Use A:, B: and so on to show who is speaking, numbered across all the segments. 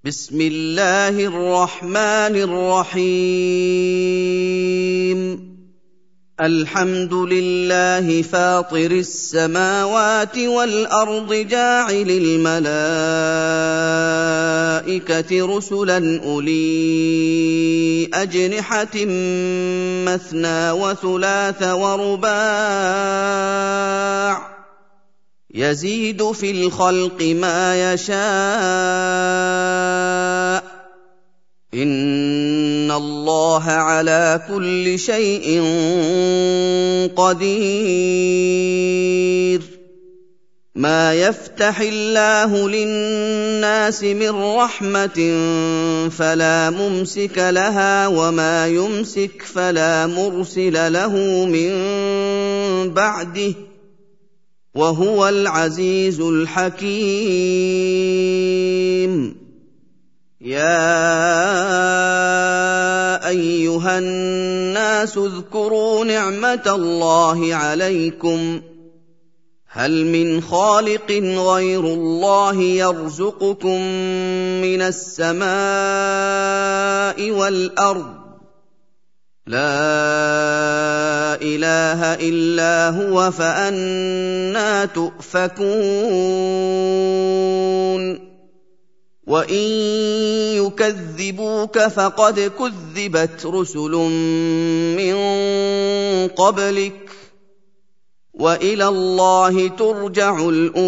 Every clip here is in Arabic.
A: بسم الله الرحمن الرحيم الحمد لله فاطر السماوات والأرض جاعل الملائكة رسلا أولي أجنحة مثنى وثلاث ورباع يزيد في الخلق ما يشاء إن الله على كل شيء قدير ما يفتح الله للناس من رحمة فلا ممسك لها وما يمسك فلا مرسل له من بعده وهو العزيز الحكيم يا أيها الناس اذكروا نعمة الله عليكم هل من خالق غير الله يرزقكم من السماء والأرض لا إله إلا هو فأنى تؤفكون وإن يكذبوك فقد كذبت رسل من قبلك وإلى الله ترجع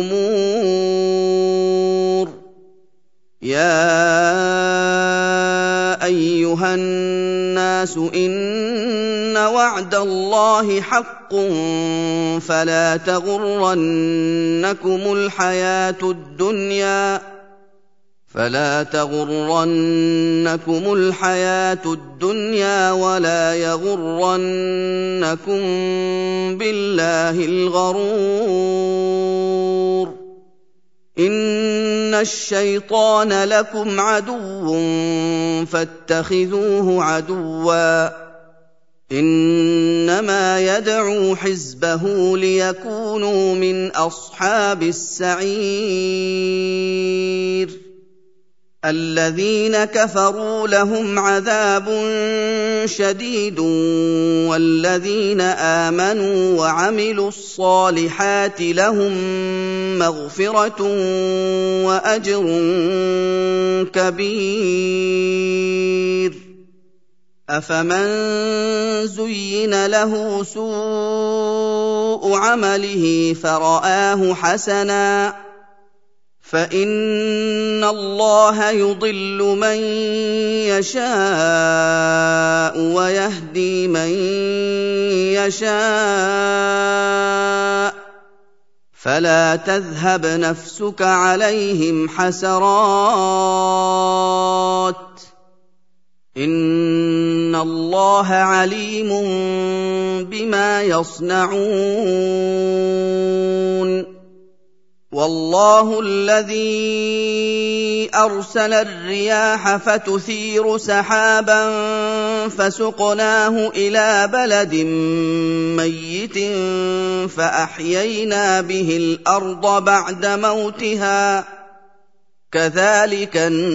A: الأمور يا أيها الناس إن وعد الله حق فلا تغرنكم الحياة الدنيا ولا يغرنكم بالله الغرور إن الشيطان لكم عدو فاتخذوه عدوا إنما يدعو حزبه ليكونوا من أصحاب السعير الذين كفروا لهم عذاب شديد والذين آمنوا وعملوا الصالحات لهم مغفرة وأجر كبير أفمن زين له سوء عمله فرآه حسنا فإن الله يضل من يشاء ويهدي من يشاء فلا تذهب نفسك عليهم حسرات إن الله عليم بما يصنعون والله الذي أرسل الرياح فتثير سحابا فسقناه إلى بلد ميت فأحيينا به الأرض بعد موتها كذلك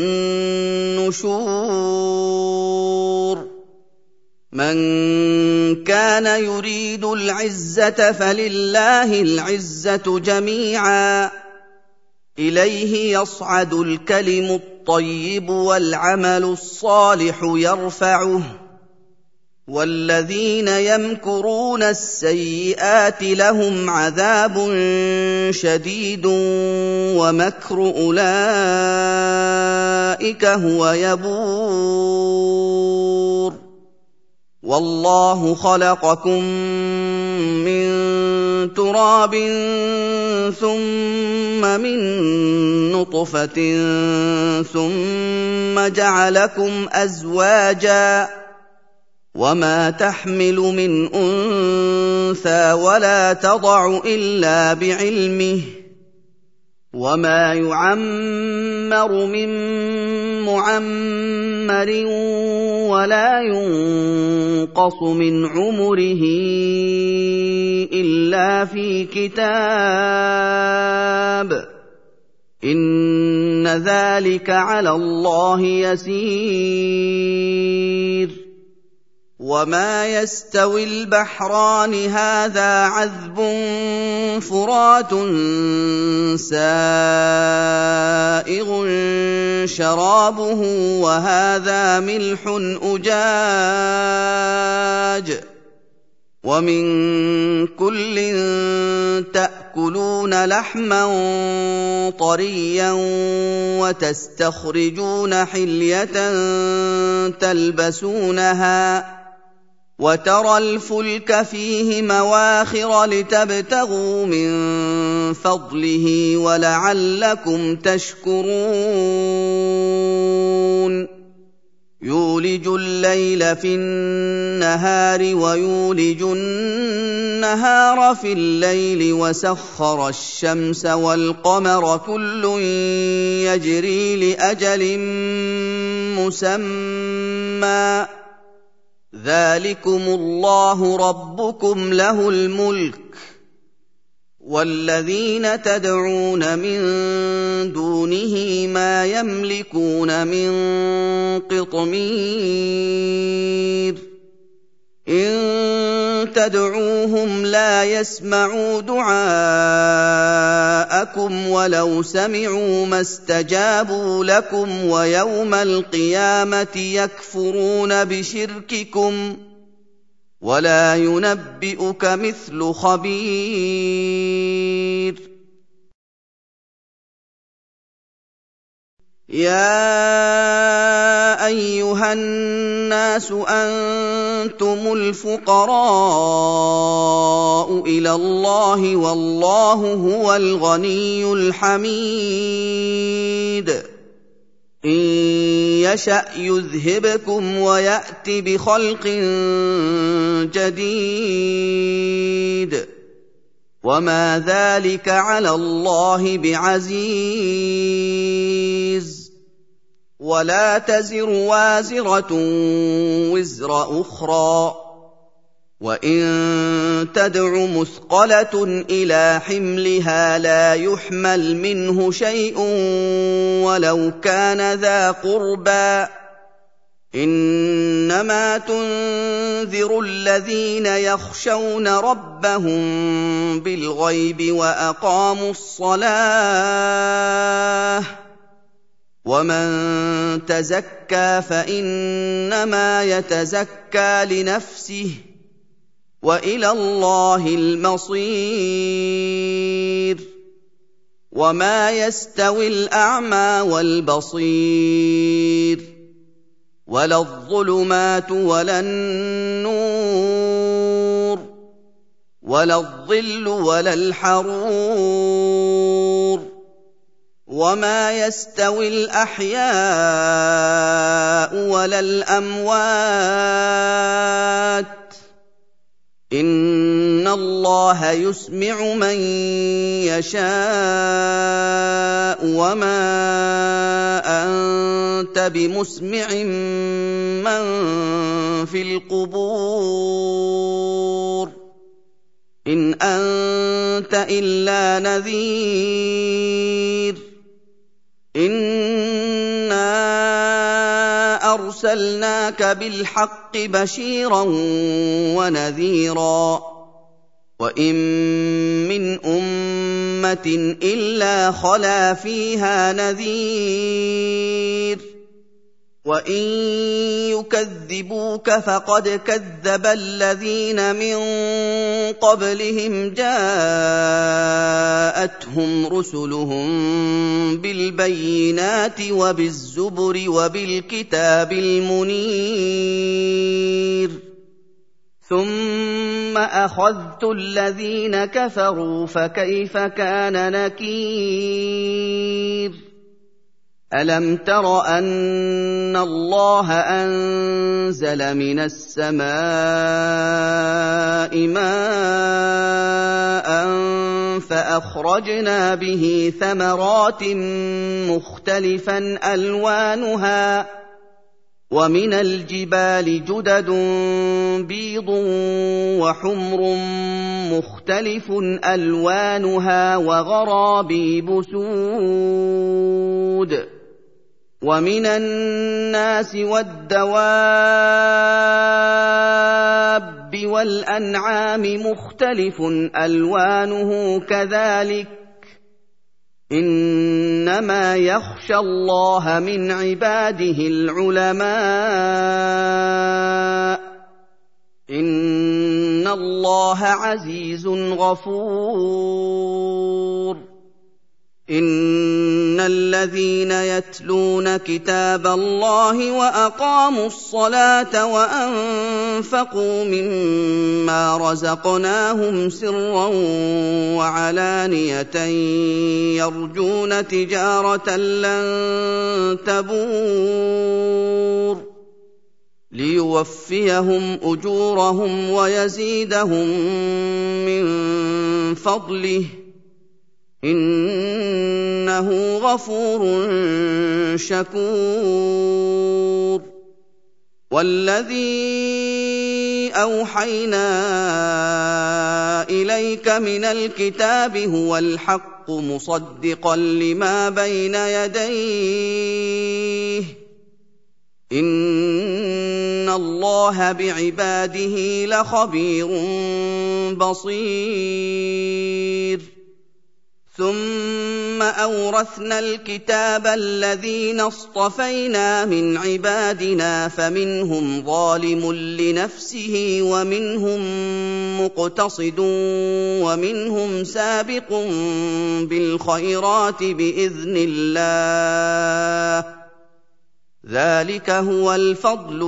A: النشور من كان يريد العزة فلله العزة جميعا إليه يصعد الكلم الطيب والعمل الصالح يرفعه والذين يمكرون السيئات لهم عذاب شديد ومكر أولئك هو يبور والله خلقكم من تراب ثم من نطفة ثم جعلكم أزواجا وما تحمل من أنثى ولا تضع إلا بعلمه وما يعمر من معمر ولا ينقص من عمره إلا في كتاب إِنَّ ذَلِكَ عَلَى اللَّهِ يَسِيرٌ وَمَا يَسْتَوِي الْبَحْرَانِ هَٰذَا عَذْبٌ فُرَاتٌ سَائِغٌ شَرَابُهُ وَهَٰذَا مِلْحٌ أُجَاجٌ وَمِن كُلٍّ تَأْكُلُونَ لَحْمًا طَرِيًّا وَتَسْتَخْرِجُونَ حِلْيَةً تَلْبَسُونَهَا وَتَرَى الْفُلْكَ فِيهِ مَوَاخِرَ لِتَبْتَغُوا مِن فَضْلِهِ وَلَعَلَّكُمْ تَشْكُرُونَ يُولِجُ اللَّيْلَ فِي النَّهَارِ وَيُولِجُ النَّهَارَ فِي اللَّيْلِ وَسَخَّرَ الشَّمْسَ وَالْقَمَرَ كُلٌّ يَجْرِي لِأَجَلٍ مُّسَمًّى ۚ ذَٰلِكُمُ اللَّهُ رَبُّكُمْ لَهُ الْمُلْكُ ۚ وَالَّذِينَ تَدْعُونَ مِن دُونِهِ مَا يَمْلِكُونَ مِن قِطْمِيرٍ إِن تَدْعُوهُمْ لَا يَسْمَعُوا دُعَاءَكُمْ وَلَوْ سَمِعُوا مَا اسْتَجَابُوا لَكُمْ وَيَوْمَ الْقِيَامَةِ يَكْفُرُونَ بِشِرْكِكُمْ ۚ وَلَا يُنَبِّئُكَ مِثْلُ خَبِيرٍ يَا أَيُّهَا النَّاسُ أَنتُمُ الْفُقَرَاءُ إِلَى اللَّهِ وَاللَّهُ هُوَ الْغَنِيُّ الْحَمِيدُ إِن يَشَأْ يُذْهِبْكُمْ وَيَأْتِ بِخَلْقٍ جَدِيدٍ وَمَا ذَلِكَ عَلَى اللَّهِ بِعَزِيزٍ وَلَا تَزِرُ وَازِرَةٌ وِزْرَ أُخْرَىٰ وَإِن تَدْعُ مُثْقَلَةٌ إِلَىٰ حِمْلِهَا لَا يُحْمَلْ مِنْهُ شَيْءٌ وَلَوْ كَانَ ذَا قُرْبَىٰ ۗ إِنَّمَا تُنذِرُ الَّذِينَ يَخْشَوْنَ رَبَّهُم بِالْغَيْبِ وَأَقَامُوا الصَّلَاةَ ۚ وَمَن تَزَكَّىٰ فَإِنَّمَا يَتَزَكَّىٰ لِنَفْسِهِ ۚ وَإِلَى اللَّهِ الْمَصِيرُ وَمَا يَسْتَوِي الْأَعْمَىٰ وَالْبَصِيرُ وَلَا الظُّلُمَاتُ وَلَا النُّورُ وَلَا الظِّلُّ وَلَا الْحَرُورُ وَمَا يَسْتَوِي الْأَحْيَاءُ وَلَا الْأَمْوَاتُ ۚ إِنَّ اللَّهَ يُسْمِعُ مَن يَشَاءُ وَمَا أَنتَ بِمُسْمِعٍ مَّن فِي الْقُبُورِ إِنْ أَنتَ إِلَّا نَذِيرٌ إِنَّا أَرْسَلْنَاكَ بِالْحَقِّ بَشِيرًا وَنَذِيرًا وَإِن مِّنْ أُمَّةٍ إِلَّا خَلَا فِيهَا نَذِيرٌ وَإِن يُكَذِّبُوكَ فَقَدْ كَذَّبَ الَّذِينَ مِن قَبْلِهِمْ جَاءَتْهُمْ رُسُلُهُم بِالْبَيِّنَاتِ وَبِالزُّبُرِ وَبِالْكِتَابِ الْمُنِيرِ ثُمَّ أَخَذْتُ الَّذِينَ كَفَرُوا فَكَيْفَ كَانَ نَكِيرِ أَلَمْ تَرَ أَنَّ اللَّهَ أَنزَلَ مِنَ السَّمَاءِ مَاءً فَأَخْرَجْنَا بِهِ ثَمَرَاتٍ مُخْتَلِفًا أَلْوَانُهَا وَمِنَ الْجِبَالِ جُدَدٌ بِيضٌ وَحُمْرٌ مُّخْتَلِفٌ أَلْوَانُهَا وَغَرَابِيبُ سُودٌ وَمِنَ النَّاسِ وَالدَّوَابِّ وَالْأَنْعَامِ مُخْتَلِفٌ أَلْوَانُهُ كَذَٰلِكَ ۗ إِنَّمَا يَخْشَى اللَّهَ مِنْ عِبَادِهِ الْعُلَمَاءُ ۗ إِنَّ اللَّهَ عَزِيزٌ غَفُورٌ إِنَّ الَّذِينَ يَتْلُونَ كِتَابَ اللَّهِ وَأَقَامُوا الصَّلَاةَ وَأَنفَقُوا مِمَّا رَزَقْنَاهُمْ سِرًّا وَعَلَانِيَةً يَرْجُونَ تِجَارَةً لَّن تَبُورَ لِيُوَفِّيَهُمْ أُجُورَهُمْ وَيَزِيدَهُم مِّن فَضْلِهِ ۚ إِنَّهُ غَفُورٌ شَكُورٌ وَالَّذِي أَوْحَيْنَا إِلَيْكَ مِنَ الْكِتَابِ هُوَ الْحَقُّ مُصَدِّقًا لِّمَا بَيْنَ يَدَيْهِ ۗ إِنَّ اللَّهَ بِعِبَادِهِ لَخَبِيرٌ بَصِيرٌ ثُمَّ أَوْرَثْنَا الْكِتَابَ الَّذِينَ اصْطَفَيْنَا مِنْ عِبَادِنَا فَمِنْهُمْ ظَالِمٌ لِّنَفْسِهِ وَمِنْهُم مُّقْتَصِدٌ وَمِنْهُمْ سَابِقٌ بِالْخَيْرَاتِ بِإِذْنِ اللَّهِ ۚ ذَٰلِكَ هُوَ الْفَضْلُ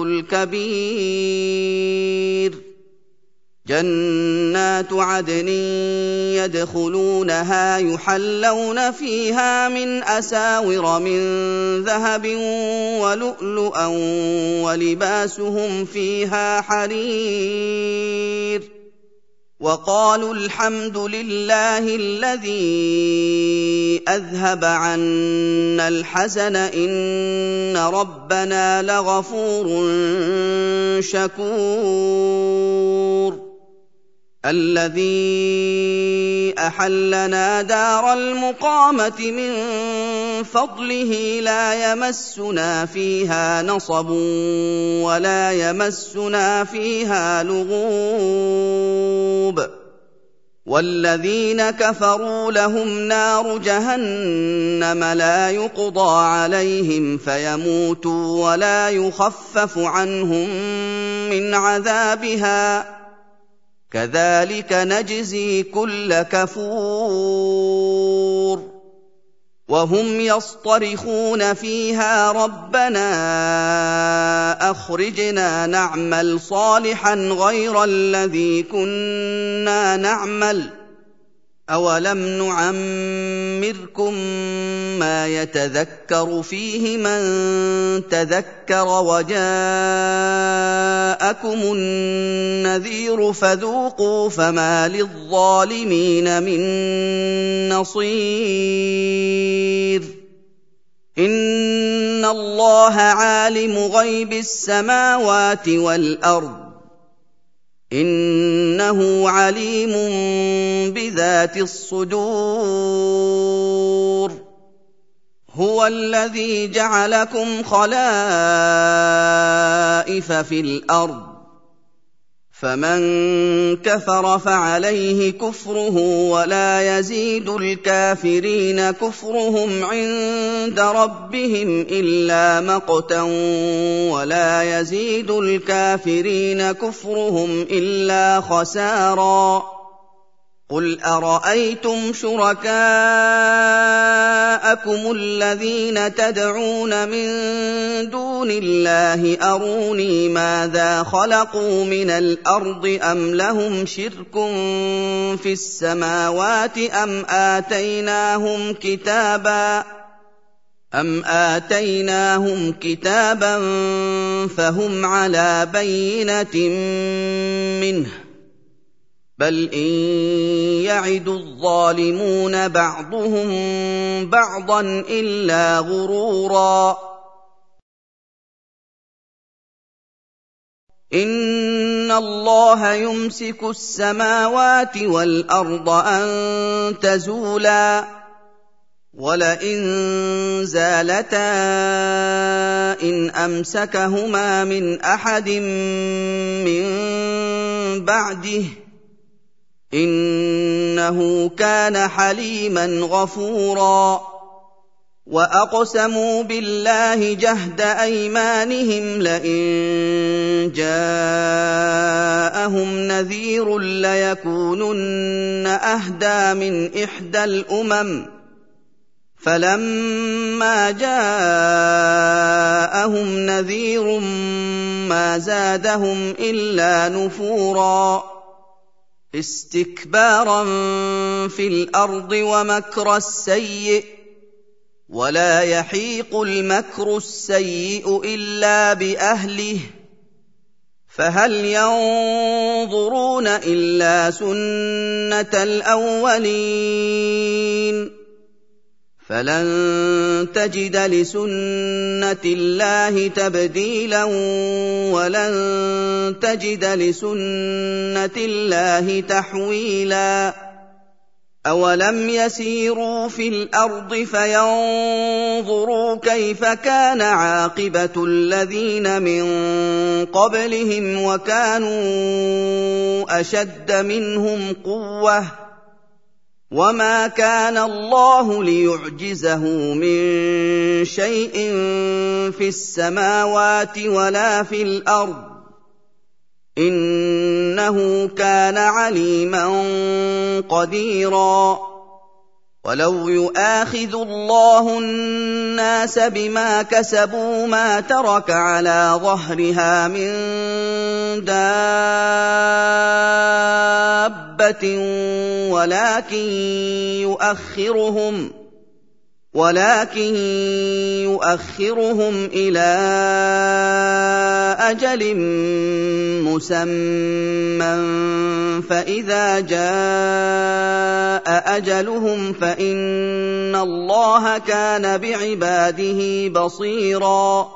A: الْكَبِيرُ جَنَّاتُ عَدْنٍ يَدْخُلُونَهَا يُحَلَّوْنَ فِيهَا مِنْ أَسَاوِرَ مِن ذَهَبٍ وَلُؤْلُؤًا وَلِبَاسُهُمْ فِيهَا حَرِيرٌ وَقَالُوا الْحَمْدُ لِلَّهِ الَّذِي أَذْهَبَ عَنَّا الْحَزَنَ إِنَّ رَبَّنَا لَغَفُورٌ شَكُورٌ الَّذِي أَحَلَّنَا دَارَ الْمُقَامَةِ مِن فَضْلِهِ لَا يَمَسُّنَا فِيهَا نَصَبٌ وَلَا يَمَسُّنَا فِيهَا لُغُوبٌ وَالَّذِينَ كَفَرُوا لَهُمْ نَارُ جَهَنَّمَ لَا يُقْضَىٰ عَلَيْهِمْ فَيَمُوتُوا وَلَا يُخَفَّفُ عَنْهُم مِّنْ عَذَابِهَا ۚ كَذَٰلِكَ نَجْزِي كُلَّ كَفُورٍ وَهُمْ يَصْطَرِخُونَ فِيهَا رَبَّنَا أَخْرِجْنَا نَعْمَلْ صَالِحًا غَيْرَ الَّذِي كُنَّا نَعْمَلُ ۚ أَوَلَمْ نُعَمِّرْكُم مَّا يَتَذَكَّرُ فِيهِ مَن تَذَكَّرَ وَجَاءَكُمُ النَّذِيرُ فَذُوقُوا فَمَا لِلظَّالِمِينَ مِن نَّصِيرٍ إِنَّ اللَّهَ عَالِمُ غَيْبِ السَّمَاوَاتِ وَالْأَرْضِ ۚ إِنَّهُ عَلِيمٌ بِذَاتِ الصُّدُورِ هُوَ الَّذِي جَعَلَكُمْ خَلَائِفَ فِي الْأَرْضِ ۚ فَمَن كَفَرَ فَعَلَيْهِ كُفْرُهُ وَلَا يَزِيدُ الْكَافِرِينَ كُفْرُهُمْ عِندَ رَبِّهِمْ إِلَّا مَقْتًا وَلَا يَزِيدُ الْكَافِرِينَ كُفْرُهُمْ إِلَّا خَسَارًا قُلْ أَرَأَيْتُمْ شُرَكَاءَكُمُ الَّذِينَ تَدْعُونَ مِن دُونِ اللَّهِ أَرُونِي مَاذَا خَلَقُوا مِنَ الْأَرْضِ أَمْ لَهُمْ شِرْكٌ فِي السَّمَاوَاتِ أَمْ آتَيْنَاهُمْ كِتَابًا فَهُمْ عَلَىٰ بَيِّنَةٍ مِّنْهُ ۚ بَلْ إِن يَعِدُ الظَّالِمُونَ بَعْضُهُم بَعْضًا إِلَّا غُرُورًا إِنَّ اللَّهَ يُمْسِكُ السَّمَاوَاتِ وَالْأَرْضَ أَن تَزُولَا وَلَئِن زَالَتَا إِنْ أَمْسَكَهُمَا مِنْ أَحَدٍ مِّن بَعْدِهِ ۚ إِنَّهُ كَانَ حَلِيمًا غَفُورًا وَأَقْسَمُوا بِاللَّهِ جَهْدَ أَيْمَانِهِمْ لَئِن جَاءَهُمْ نَذِيرٌ لَّيَكُونُنَّ أَهْدَىٰ مِنْ إِحْدَى الْأُمَمِ فَلَمَّا جَاءَهُمْ نَذِيرٌ مَّا زَادَهُمْ إِلَّا نُفُورًا اسْتِكْبَارًا فِي الْأَرْضِ وَمَكْرَ السَّيِّئِ ۚ وَلَا يَحِيقُ الْمَكْرُ السَّيِّئُ إِلَّا بِأَهْلِهِ ۚ فَهَلْ يَنظُرُونَ إِلَّا سُنَّتَ الْأَوَّلِينَ فَلَن تَجِدَ لِسُنَّةِ اللَّهِ تَبْدِيلًا وَلَن تَجِدَ لِسُنَّةِ اللَّهِ تَحْوِيلًا أَوَلَمْ يَسِيرُوا فِي الْأَرْضِ فَيَنظُرُوا كَيْفَ كَانَ عَاقِبَةُ الَّذِينَ مِن قَبْلِهِمْ وَكَانُوا أَشَدَّ مِنْهُمْ قُوَّةً ۚ وَمَا كَانَ اللَّهُ لِيُعْجِزَهُ مِن شَيْءٍ فِي السَّمَاوَاتِ وَلَا فِي الْأَرْضِ ۚ إِنَّهُ كَانَ عَلِيمًا قَدِيرًا وَلَوْ يُؤَاخِذُ اللَّهُ النَّاسَ بِمَا كَسَبُوا مَا تَرَكَ عَلَىٰ ظَهْرِهَا مِن دَابَّةٍ وَلَٰكِن يُؤَخِّرُهُمْ إِلَىٰ أَجَلٍ مُّسَمًّى ۖ فَإِذَا جَاءَ أَجَلُهُمْ فَإِنَّ اللَّهَ كَانَ بِعِبَادِهِ بَصِيرًا